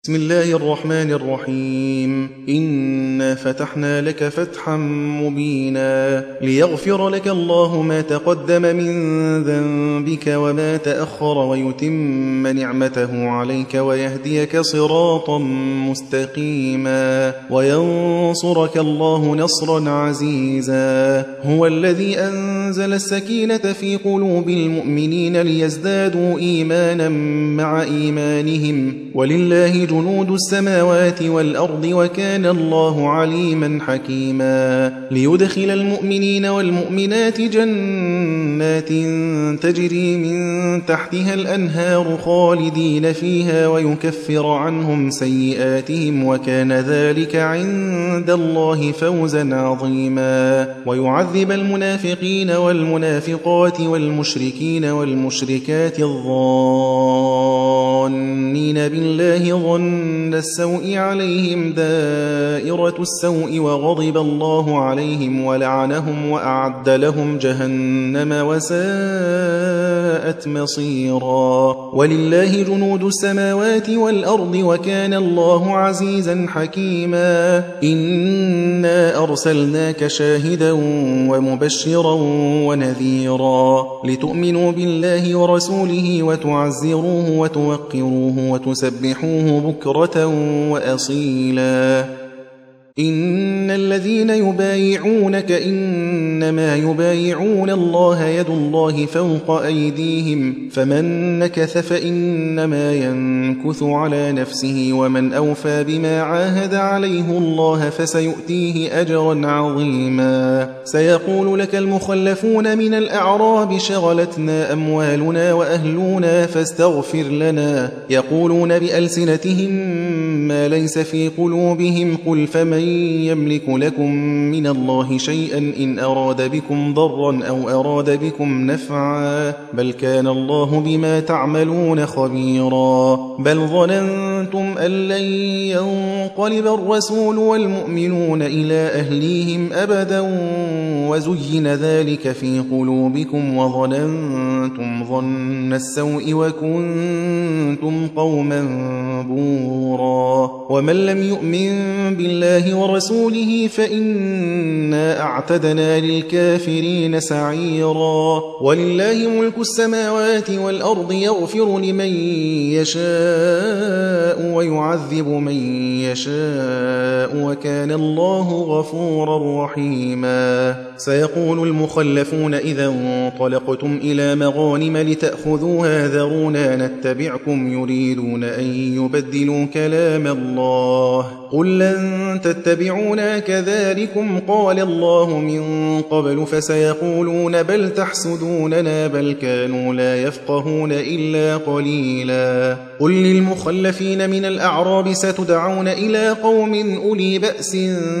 بسم الله الرحمن الرحيم. إنا فتحنا لك فتحا مبينا ليغفر لك الله ما تقدم من ذنبك وما تأخر ويتم نعمته عليك ويهديك صراطا مستقيما وينصرك الله نصرا عزيزا. هو الذي أنزل السكينة في قلوب المؤمنين ليزدادوا إيمانا مع إيمانهم ولله جنود السماوات والأرض وكان الله عليما حكيما. ليدخل المؤمنين والمؤمنات جنات تجري من تحتها الأنهار خالدين فيها ويكفر عنهم سيئاتهم وكان ذلك عند الله فوزا عظيما. ويعذب المنافقين والمنافقات والمشركين والمشركات الظانين بالله ظن السوء عليهم دائرة السوء وغضب الله عليهم ولعنهم وأعد لهم جهنم وساءت مصيرا. ولله جنود السماوات والأرض وكان الله عزيزا حكيما. إنا أرسلناك شاهدا ومبشرا ونذيرا لتؤمنوا بالله ورسوله وتعزروه وتوقروه وتسبحوه بكرة وأصيلا. إن الذين يبايعونك إنما يبايعون الله يد الله فوق أيديهم فمن نكث فإنما ينكث على نفسه ومن أوفى بما عاهد عليه الله فسيؤتيه أجرا عظيما. سيقول لك المخلفون من الأعراب شغلتنا أموالنا وأهلنا فاستغفر لنا يقولون بألسنتهم ما ليس في قلوبهم قل فمن يملك لكم من الله شيئا إن أراد بكم ضرا أو أراد بكم نفعا بل كان الله بما تعملون خبيرا. بل ظننتم أن لن ينقلب الرسول والمؤمنون إلى أهليهم أبدا وزين ذلك في قلوبكم وظننتم ظن السوء وكنتم قوما بورا. ومن لم يؤمن بالله ورسوله فإنا أعتدنا للكافرين سعيرا. ولله ملك السماوات والأرض يغفر لمن يشاء ويعذب من يشاء وكان الله غفورا رحيما. سيقول المخلفون إذا انطلقتم إلى مغانم لتأخذوها ذرونا نتبعكم يريدون أن يبدلوا كلام الله قل لن تتبعونا كذلكم قال الله من قبل فسيقولون بل تحسدوننا بل كانوا لا يفقهون إلا قليلا. قل للمخلفين من الأعراب ستدعون إلى قوم أولي بأس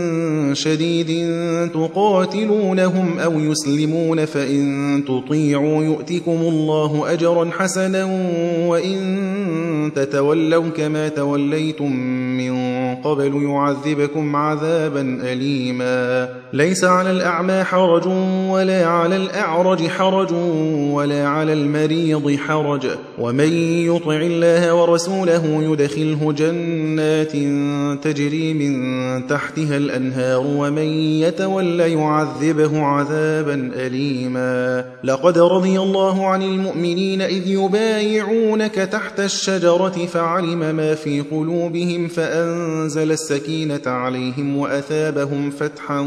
شديد تقاتلونهم أو يسلمون فإن تطيعوا يؤتكم الله أجرا حسنا وإن تتولوا كما توليتم من قبل يعذبكم عذابا أليما. ليس على الأعمى حرج ولا على الأعرج حرج ولا على المريض حرج ومن يطع الله ورسوله يدخله جنات تجري من تحتها الأنهار ومن يتولى يعذبه عذابا أليما. لقد رضي الله عن المؤمنين إذ يبايعونك تحت الشجرة فعلم ما في قلوبهم فأنزل السكينة عليهم وأثابهم فتحا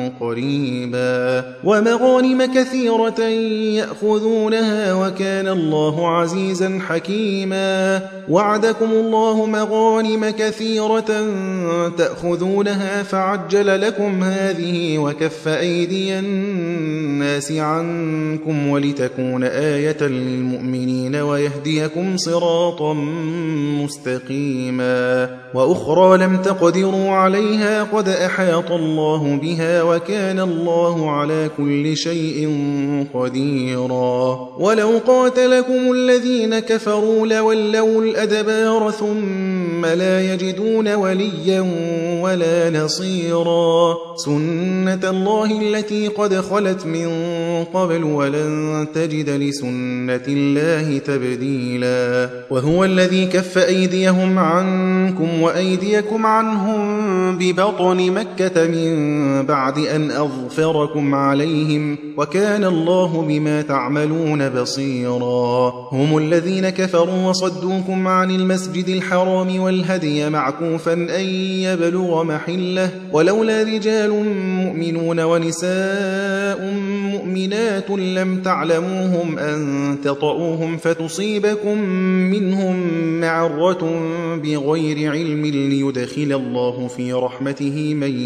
قريبا ومغانم كثيرة يأخذونها وكان الله عزيزا حكيما. وعدكم الله مغانم كثيرة تأخذونها فعجل لكم هذه وكف أيدي الناس عنكم ولتكون آية للمؤمنين ويهديكم صراطا مستقيما. وأخرى لم تقدروا عليها قد أحاط الله بها وكان الله على كل شيء قديرا. ولو قاتلكم الذين كفروا لولوا الأدبار ثم لا يجدون وليا ولا نصيرا. سنة الله التي قد خلت من قبل ولن تجد لسنة الله تبديلا وهو الذي كف أيديهم عنكم وأيديكم عنهم ببطن مكة من بعد أن أظفركم عليهم وكان الله بما تعملون بصيرا هم الذين كفروا وصدوكم عن المسجد الحرام والهدي معكوفا أن يبلغ محله ولولا رجال مؤمنون ونساء مؤمنات لم تعلموهم أن تطؤوهم فتصيبكم منهم معرة بغير علم ليدخل الله في رحمته من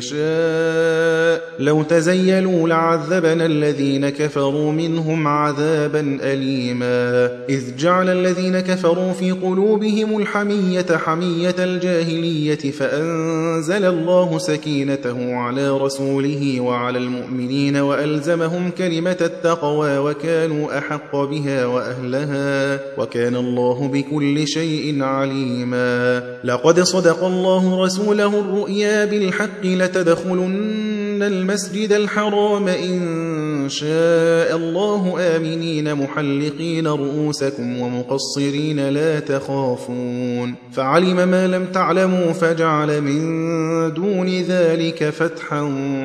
يشاء لو تزيلوا لعذبنا الذين كفروا منهم عذابا أليما إذ جعل الذين كفروا في قلوبهم الحمية حمية الجاهلية فأنزل الله سكينته على رسوله وعلى المؤمنين وألزمهم كلمة التقوى وكانوا أحق بها وأهلها وكان الله بكل شيء عليما لقد صدق الله رسوله الرؤيا بالحق لتدخلن المسجد الحرام إن شاء الله آمنين محلقين رؤوسكم ومقصرين لا تخافون فعلم ما لم تعلموا فجعل من دون ذلك فتحا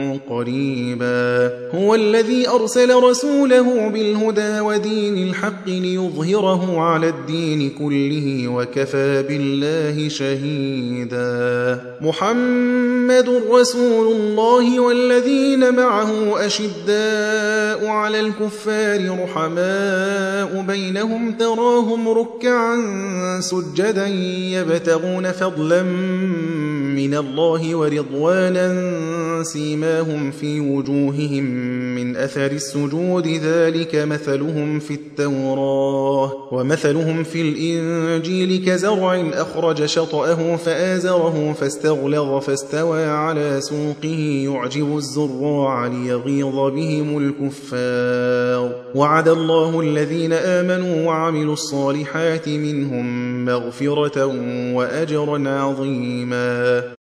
قريبا هو الذي أرسل رسوله بالهدى ودين الحق ليظهره على الدين كله وكفى بالله شهيدا محمد رسول الله والذين معه أشداء على الكفار رحماء بينهم تراهم ركعا سجدا يبتغون فضلا من الله ورضوانا سيماهم في وجوههم من أثر السجود ذلك مثلهم في التوراة ومثلهم في الإنجيل كزرع أخرج شطأه فآزره فاستغلظ فاستوى على سوقه يعجب الزراع ليغيظ بهم الكفار وعد الله الذين آمنوا وعملوا الصالحات منهم مغفرة وأجرا عظيما